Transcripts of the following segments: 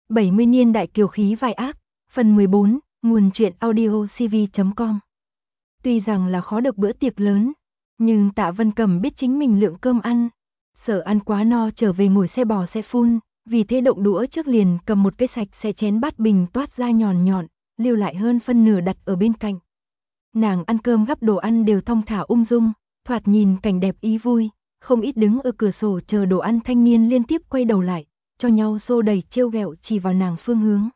70 niên đại kiều khí vai ác, phần 14, nguồn truyện audio cv.com. Tuy rằng là khó được bữa tiệc lớn, nhưng Tạ Vân Cầm biết chính mình lượng cơm ăn, sợ ăn quá no trở về ngồi xe bò xe phun, vì thế động đũa trước liền cầm một cái sạch sẽ chén bát bình toát ra nhọn nhọn, lưu lại hơn phân nửa đặt ở bên cạnh. Nàng ăn cơm gắp đồ ăn đều thong thả ung dung, thoạt nhìn cảnh đẹp ý vui, không ít đứng ở cửa sổ chờ đồ ăn thanh niên liên tiếp quay đầu lại, cho nhau xô đẩy trêu ghẹo chỉ vào nàng phương hướng.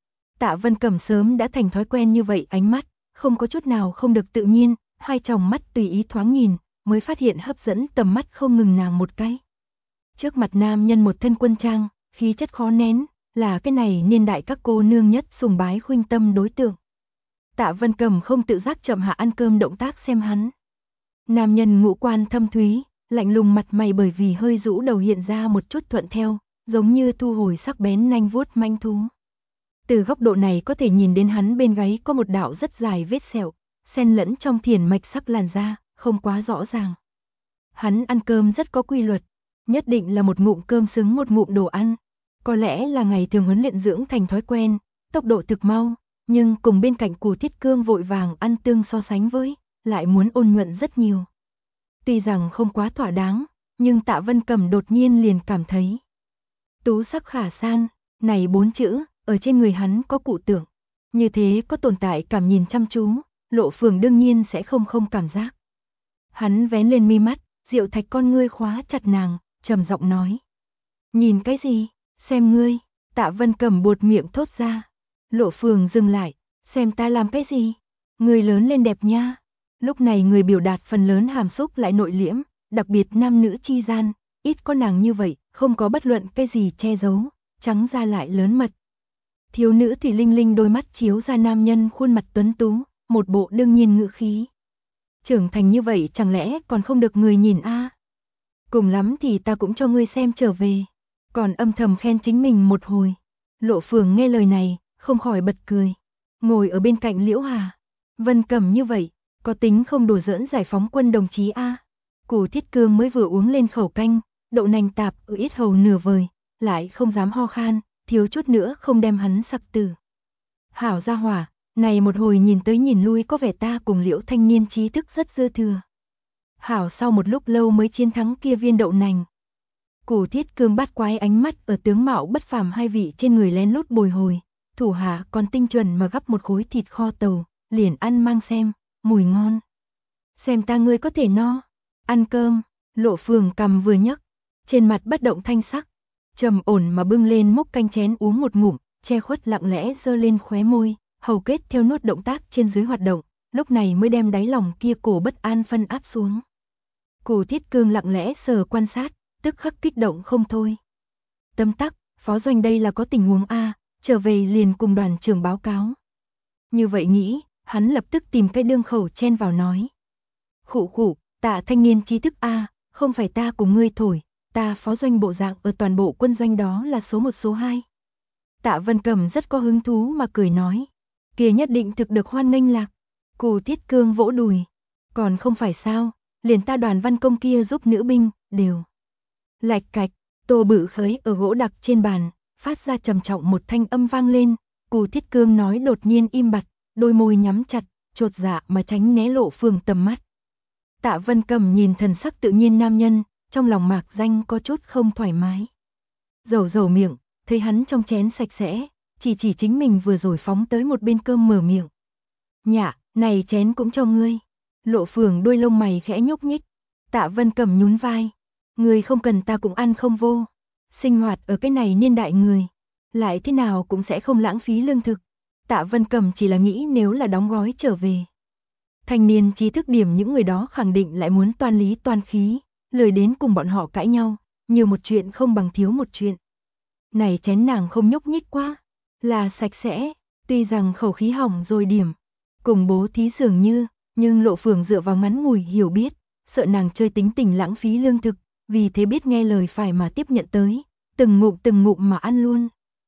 Tạ Vân Cẩm sớm đã thành thói quen như vậy, ánh mắt không có chút nào không được tự nhiên, hai tròng mắt tùy ý thoáng nhìn, mới phát hiện hấp dẫn tầm mắt không ngừng nàng một cái. Trước mặt nam nhân một thân quân trang, khí chất khó nén, là cái này niên đại các cô nương nhất sùng bái khuynh tâm đối tượng. Tạ Vân Cẩm không tự giác chậm hạ ăn cơm động tác xem hắn. Nam nhân ngũ quan thâm thúy, lạnh lùng mặt mày bởi vì hơi rũ đầu hiện ra một chút thuận theo, giống như thu hồi sắc bén nanh vuốt manh thú. Từ góc độ này có thể nhìn đến hắn bên gáy có một đạo rất dài vết sẹo, xen lẫn trong thiền mạch sắc làn da, không quá rõ ràng. Hắn ăn cơm rất có quy luật, nhất định là một ngụm cơm xứng một ngụm đồ ăn. Có lẽ là ngày thường huấn luyện dưỡng thành thói quen, tốc độ thực mau, nhưng cùng bên cạnh Cù Thiết Cương vội vàng ăn tương so sánh với, lại muốn ôn nhuận rất nhiều. Tuy rằng không quá thỏa đáng, nhưng Tạ Vân Cẩm đột nhiên liền cảm thấy tú sắc khả san, này 4 chữ, ở trên người hắn có cụ tưởng. Như thế có tồn tại cảm nhìn chăm chú, Lộ Phường đương nhiên sẽ không cảm giác. Hắn vén lên mi mắt, Diệu Thạch con ngươi khóa chặt nàng, trầm giọng nói. Nhìn cái gì, xem ngươi, Tạ Vân Cẩm buột miệng thốt ra. Lộ Phường dừng lại, xem ta làm cái gì, người lớn lên đẹp nha. Lúc này người biểu đạt phần lớn hàm xúc lại nội liễm, đặc biệt nam nữ chi gian, ít có nàng như vậy, không có bất luận cái gì che giấu, trắng ra lại lớn mật. Thiếu nữ thủy linh linh đôi mắt chiếu ra nam nhân khuôn mặt tuấn tú, một bộ đương nhiên ngữ khí. Trưởng thành như vậy chẳng lẽ còn không được người nhìn a? Cùng lắm thì ta cũng cho ngươi xem trở về. Còn âm thầm khen chính mình một hồi. Lộ Phường nghe lời này, không khỏi bật cười. Ngồi ở bên cạnh Liễu Hà. Vân Cẩm như vậy, có tính không đùa giỡn giải phóng quân đồng chí a? Cù Thiết Cương mới vừa uống lên khẩu canh, đậu nành tạp ở yết hầu nửa vời, lại không dám ho khan, thiếu chút nữa không đem hắn sặc tử. Hảo gia hỏa, này một hồi nhìn tới nhìn lui có vẻ ta cùng Liễu thanh niên trí thức rất dư thừa. Hảo sau một lúc lâu mới chiến thắng kia viên đậu nành. Cù Thiết Cương bắt quái ánh mắt ở tướng mạo bất phàm hai vị trên người lén lút bồi hồi, thủ hạ còn tinh chuẩn mà gắp một khối thịt kho tàu, liền ăn mang xem, mùi ngon. Xem ta ngươi có thể no, ăn cơm, Lộ Phường cầm vừa nhấc, trên mặt bất động thanh sắc, trầm ổn mà bưng lên múc canh chén uống một ngụm, che khuất lặng lẽ giơ lên khóe môi, hầu kết theo nốt động tác trên dưới hoạt động, lúc này mới đem đáy lòng kia cổ bất an phân áp xuống. Cù Thiết Cương lặng lẽ sờ quan sát, tức khắc kích động không thôi. Tấm tắc, phó doanh đây là có tình huống a, trở về liền cùng đoàn trưởng báo cáo. Như vậy nghĩ, hắn lập tức tìm cái đương khẩu chen vào nói. Khụ khụ, Tạ thanh niên trí thức a, không phải ta cùng ngươi thổi, ta phó doanh bộ dạng ở toàn bộ quân doanh đó là số 1 số 2. Tạ Vân Cẩm rất có hứng thú mà cười nói, kia nhất định thực được hoan nghênh lạc. Cù Thiết Cương vỗ đùi, còn không phải sao, liền ta đoàn văn công kia giúp nữ binh, đều. Lạch cạch, tô bự khới ở gỗ đặc trên bàn, phát ra trầm trọng một thanh âm vang lên, Cù Thiết Cương nói đột nhiên im bặt, đôi môi nhắm chặt, chột dạ mà tránh né Lộ Phường tầm mắt. Tạ Vân Cẩm nhìn thần sắc tự nhiên nam nhân, trong lòng mạc danh có chút không thoải mái. Dầu miệng, thấy hắn trong chén sạch sẽ, chỉ chính mình vừa rồi phóng tới một bên cơm mở miệng. Nhạ, này chén cũng cho ngươi. Lộ Phường đôi lông mày khẽ nhúc nhích. Tạ Vân Cẩm nhún vai. Ngươi không cần ta cũng ăn không vô. Sinh hoạt ở cái này niên đại người, lại thế nào cũng sẽ không lãng phí lương thực. Tạ Vân Cẩm chỉ là nghĩ nếu là đóng gói trở về. Thanh niên trí thức điểm những người đó khẳng định lại muốn toan lý toan khí, lười đến cùng bọn họ cãi nhau, nhiều một chuyện không bằng thiếu một chuyện. Này chén nàng không nhúc nhích quá, là sạch sẽ, tuy rằng khẩu khí hỏng rồi điểm, cùng bố thí dường như, nhưng Lộ Phường dựa vào ngắn ngủi hiểu biết, sợ nàng chơi tính tình lãng phí lương thực, vì thế biết nghe lời phải mà tiếp nhận tới, từng ngụm mà ăn luôn.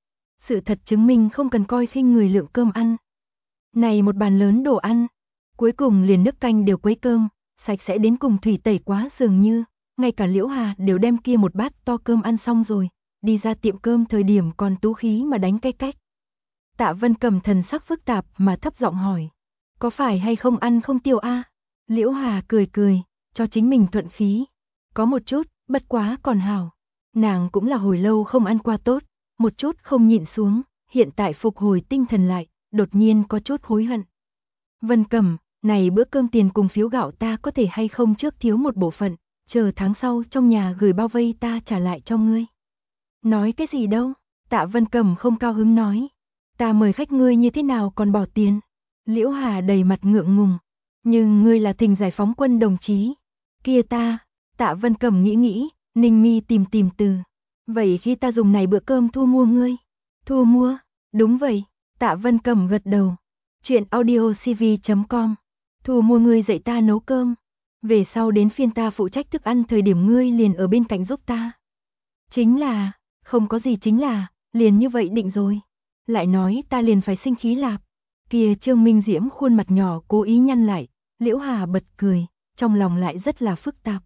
Sự thật chứng minh không cần coi khinh người lượng cơm ăn. Này một bàn lớn đồ ăn, cuối cùng liền nước canh đều quấy cơm, sạch sẽ đến cùng thủy tẩy quá dường như, ngay cả Liễu Hà đều đem kia một bát to cơm ăn xong rồi, đi ra tiệm cơm thời điểm còn tú khí mà đánh cái cách. Tạ Vân Cầm thần sắc phức tạp mà thấp giọng hỏi, có phải hay không ăn không tiêu a? Liễu Hà cười cười, cho chính mình thuận khí, có một chút, bất quá còn hảo. Nàng cũng là hồi lâu không ăn qua tốt, một chút không nhịn xuống, hiện tại phục hồi tinh thần lại, đột nhiên có chút hối hận. Vân Cầm, này bữa cơm tiền cùng phiếu gạo ta có thể hay không trước thiếu một bộ phận, chờ tháng sau trong nhà gửi bao vây ta trả lại cho ngươi. Nói cái gì đâu, Tạ Vân Cầm không cao hứng nói, ta mời khách ngươi như thế nào còn bỏ tiền. Liễu Hà đầy mặt ngượng ngùng, nhưng ngươi là Thình Giải Phóng Quân đồng chí. Kia ta, Tạ Vân Cầm nghĩ nghĩ, ninh mi tìm từ. Vậy khi ta dùng này bữa cơm thu mua ngươi. Thu mua, đúng vậy, Tạ Vân Cầm gật đầu. Chuyện audiocv.com, thu mua ngươi dạy ta nấu cơm. Về sau đến phiên ta phụ trách thức ăn thời điểm ngươi liền ở bên cạnh giúp ta. Chính là, không có gì chính là, liền như vậy định rồi. Lại nói ta liền phải sinh khí lạp. Kia Trương Minh Diễm khuôn mặt nhỏ cố ý nhăn lại, Liễu Hà bật cười, trong lòng lại rất là phức tạp.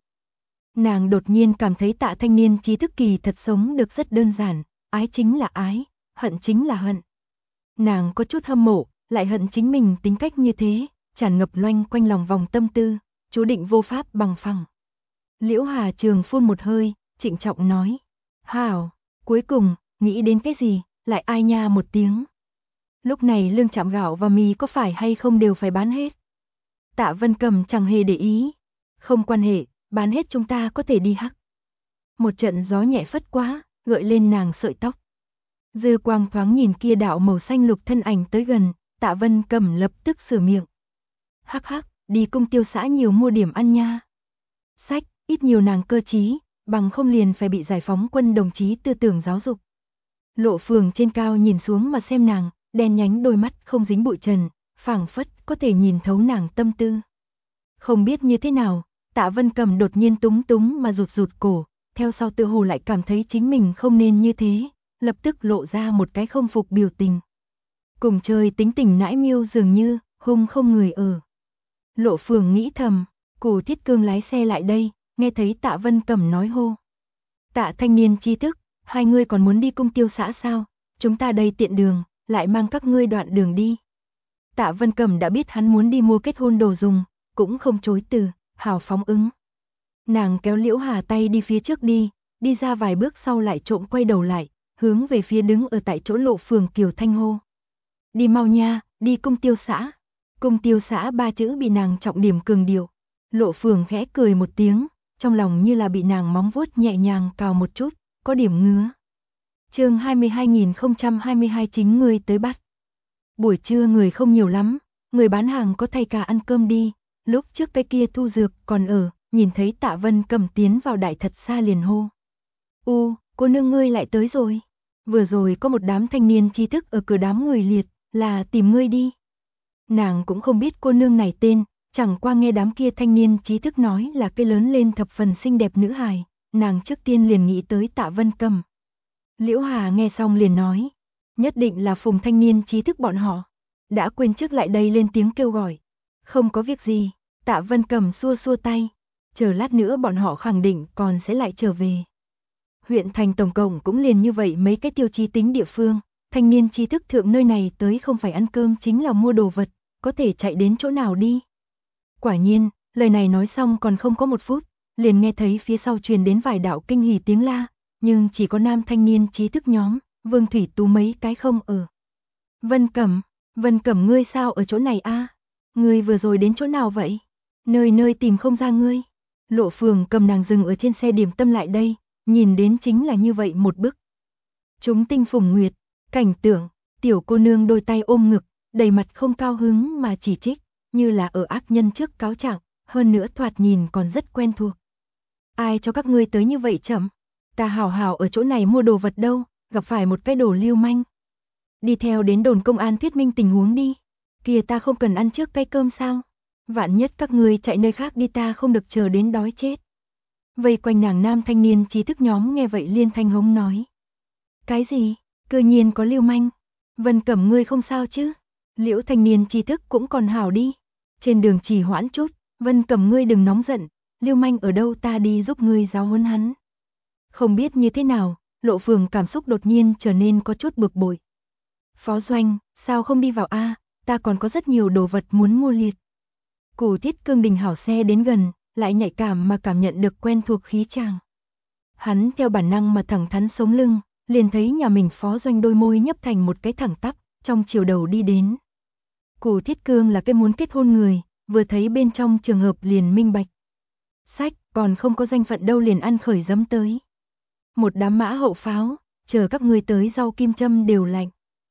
Nàng đột nhiên cảm thấy Tạ thanh niên trí thức kỳ thật sống được rất đơn giản, ái chính là ái, hận chính là hận. Nàng có chút hâm mộ, lại hận chính mình tính cách như thế, tràn ngập loanh quanh lòng vòng tâm tư, chú định vô pháp bằng phẳng. Liễu Hà trường phun một hơi, trịnh trọng nói, hảo, cuối cùng, nghĩ đến cái gì, lại ai nha một tiếng. Lúc này lương chạm gạo và mì có phải hay không đều phải bán hết. Tạ Vân Cầm chẳng hề để ý, không quan hệ, bán hết chúng ta có thể đi hắc. Một trận gió nhẹ phất quá, gợi lên nàng sợi tóc. Dư quang thoáng nhìn kia đạo màu xanh lục thân ảnh tới gần, Tạ Vân Cầm lập tức sửa miệng. Hắc hắc, đi Cung Tiêu xã nhiều mua điểm ăn nha. Sách, ít nhiều nàng cơ trí, bằng không liền phải bị Giải Phóng Quân đồng chí tư tưởng giáo dục. Lộ Phường trên cao nhìn xuống mà xem nàng, đen nhánh đôi mắt không dính bụi trần, phảng phất có thể nhìn thấu nàng tâm tư. Không biết như thế nào, Tạ Vân Cầm đột nhiên túng túng mà rụt cổ, theo sau tự hồ lại cảm thấy chính mình không nên như thế, lập tức lộ ra một cái không phục biểu tình. Cùng chơi tính tình nãi miêu dường như, hung không người ở. Lộ Phường nghĩ thầm, Cù Thiết Cương lái xe lại đây, nghe thấy Tạ Vân Cầm nói hô. Tạ thanh niên tri thức, hai ngươi còn muốn đi Cung Tiêu xã sao? Chúng ta đây tiện đường, lại mang các ngươi đoạn đường đi. Tạ Vân Cầm đã biết hắn muốn đi mua kết hôn đồ dùng, cũng không chối từ, hào phóng ứng. Nàng kéo Liễu Hà tay đi phía trước đi ra vài bước sau lại trộm quay đầu lại, hướng về phía đứng ở tại chỗ Lộ Phường Kiều Thanh hô. Đi mau nha, đi Cung Tiêu xã. Cung Tiêu xã ba chữ bị nàng trọng điểm cường điệu. Lộ Phường khẽ cười một tiếng, trong lòng như là bị nàng móng vuốt nhẹ nhàng cào một chút, có điểm ngứa. Chương 22.022 chính ngươi tới bắt. Buổi trưa người không nhiều lắm, người bán hàng có thay ca ăn cơm đi, lúc trước cái kia Thu Dược còn ở, nhìn thấy Tạ Vân Cầm tiến vào đại thật xa liền hô. Cô nương ngươi lại tới rồi. Vừa rồi có một đám thanh niên tri thức ở cửa đám người liệt, là tìm ngươi đi. Nàng cũng không biết cô nương này tên, chẳng qua nghe đám kia thanh niên trí thức nói là cái lớn lên thập phần xinh đẹp nữ hài, nàng trước tiên liền nghĩ tới Tạ Vân Cầm. Liễu Hà nghe xong liền nói, nhất định là Phùng thanh niên trí thức bọn họ. Đã quên trước lại đây lên tiếng kêu gọi. Không có việc gì, Tạ Vân Cầm xua xua tay, chờ lát nữa bọn họ khẳng định còn sẽ lại trở về. Huyện thành tổng cộng cũng liền như vậy mấy cái tiêu chí tính địa phương, thanh niên trí thức thượng nơi này tới không phải ăn cơm chính là mua đồ vật, có thể chạy đến chỗ nào đi. Quả nhiên, lời này nói xong còn không có một phút, liền nghe thấy phía sau truyền đến vài đạo kinh hỉ tiếng la, nhưng chỉ có nam thanh niên trí thức nhóm, Vương Thủy Tú mấy cái không ở. Vân Cẩm ngươi sao ở chỗ này a? Ngươi vừa rồi đến chỗ nào vậy? Nơi nơi tìm không ra ngươi. Lộ Phường cầm nàng dừng ở trên xe điểm tâm lại đây, nhìn đến chính là như vậy một bức. Chúng tinh phùng nguyệt, cảnh tượng, tiểu cô nương đôi tay ôm ngực, đầy mặt không cao hứng mà chỉ trích, như là ở ác nhân trước cáo trạng, hơn nữa thoạt nhìn còn rất quen thuộc. Ai cho các ngươi tới như vậy chậm? Ta hảo hảo ở chỗ này mua đồ vật đâu, gặp phải một cái đồ lưu manh. Đi theo đến đồn công an thuyết minh tình huống đi. Kìa ta không cần ăn trước cái cơm sao? Vạn nhất các ngươi chạy nơi khác đi ta không được chờ đến đói chết. Vây quanh nàng nam thanh niên trí thức nhóm nghe vậy liên thanh hống nói. Cái gì? Cư nhiên có lưu manh. Vân Cẩm ngươi không sao chứ? Liễu thanh niên trí thức cũng còn hảo đi. Trên đường chỉ hoãn chút, Vân Cẩm ngươi đừng nóng giận, lưu manh ở đâu ta đi giúp ngươi giáo huấn hắn. Không biết như thế nào, Lộ Phường cảm xúc đột nhiên trở nên có chút bực bội. Phó Doanh, sao không đi vào a? Ta còn có rất nhiều đồ vật muốn mua liệt. Cù Thiết Cương đình hảo xe đến gần, lại nhạy cảm mà cảm nhận được quen thuộc khí chàng. Hắn theo bản năng mà thẳng thắn sống lưng, liền thấy nhà mình Phó Doanh đôi môi nhấp thành một cái thẳng tắp, trong chiều đầu đi đến. Cù Thiết Cương là cái muốn kết hôn người, vừa thấy bên trong trường hợp liền minh bạch. Sách, còn không có danh phận đâu liền ăn khởi dấm tới. Một đám mã hậu pháo, chờ các ngươi tới rau kim châm đều lạnh.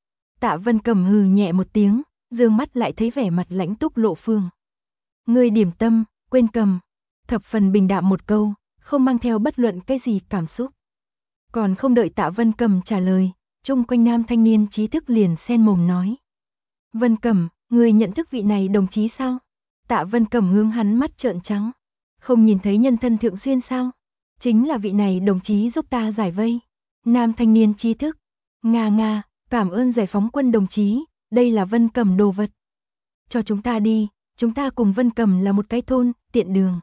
Tạ Vân Cầm hừ nhẹ một tiếng, dương mắt lại thấy vẻ mặt lãnh túc Lộ Phương. Ngươi điểm tâm, quên cầm. Thập phần bình đạm một câu, không mang theo bất luận cái gì cảm xúc. Còn không đợi Tạ Vân Cầm trả lời, chung quanh nam thanh niên trí thức liền xen mồm nói. Vân Cầm, ngươi nhận thức vị này đồng chí sao? Tạ Vân Cầm hướng hắn mắt trợn trắng. Không nhìn thấy nhân thân Thượng Xuyên sao? Chính là vị này đồng chí giúp ta giải vây. Nam thanh niên trí thức. Nga nga, cảm ơn giải phóng quân đồng chí, đây là Vân Cầm đồ vật. Cho chúng ta đi, chúng ta cùng Vân Cầm là một cái thôn, tiện đường.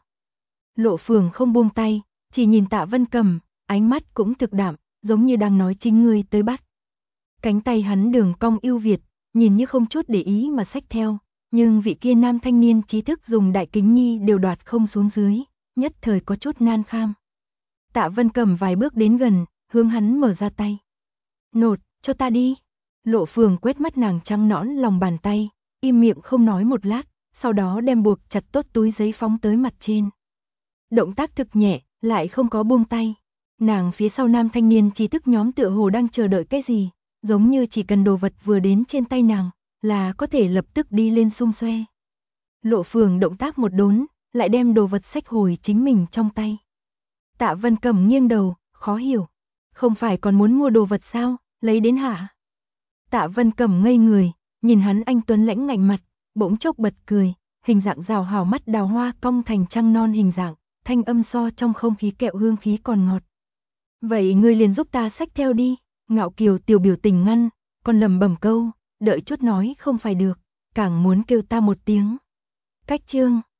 Lộ Phường không buông tay, chỉ nhìn Tạ Vân Cầm, ánh mắt cũng thực đạm, giống như đang nói chính ngươi tới bắt. Cánh tay hắn đường cong ưu việt, nhìn như không chút để ý mà xách theo, nhưng vị kia nam thanh niên trí thức dùng đại kính nhi đều đoạt không xuống dưới, nhất thời có chút nan kham. Tạ Vân Cầm vài bước đến gần, hướng hắn mở ra tay. Nột, cho ta đi. Lộ Phường quét mắt nàng trắng nõn lòng bàn tay, im miệng không nói một lát, sau đó đem buộc chặt tốt túi giấy phóng tới mặt trên. Động tác thực nhẹ, lại không có buông tay. Nàng phía sau nam thanh niên trí thức nhóm tựa hồ đang chờ đợi cái gì, giống như chỉ cần đồ vật vừa đến trên tay nàng, là có thể lập tức đi lên xung xoe. Lộ Phường động tác một đốn, lại đem đồ vật xách hồi chính mình trong tay. Tạ Vân Cầm nghiêng đầu, khó hiểu. Không phải còn muốn mua đồ vật sao, lấy đến hả? Tạ Vân Cầm ngây người, nhìn hắn anh tuấn lãnh ngạnh mặt, bỗng chốc bật cười, hình dạng rào hào mắt đào hoa cong thành trăng non hình dạng, thanh âm so trong không khí kẹo hương khí còn ngọt. Vậy ngươi liền giúp ta xách theo đi. Ngạo Kiều tiểu biểu tình ngăn, còn lẩm bẩm câu, đợi chút nói không phải được, càng muốn kêu ta một tiếng. Cách chương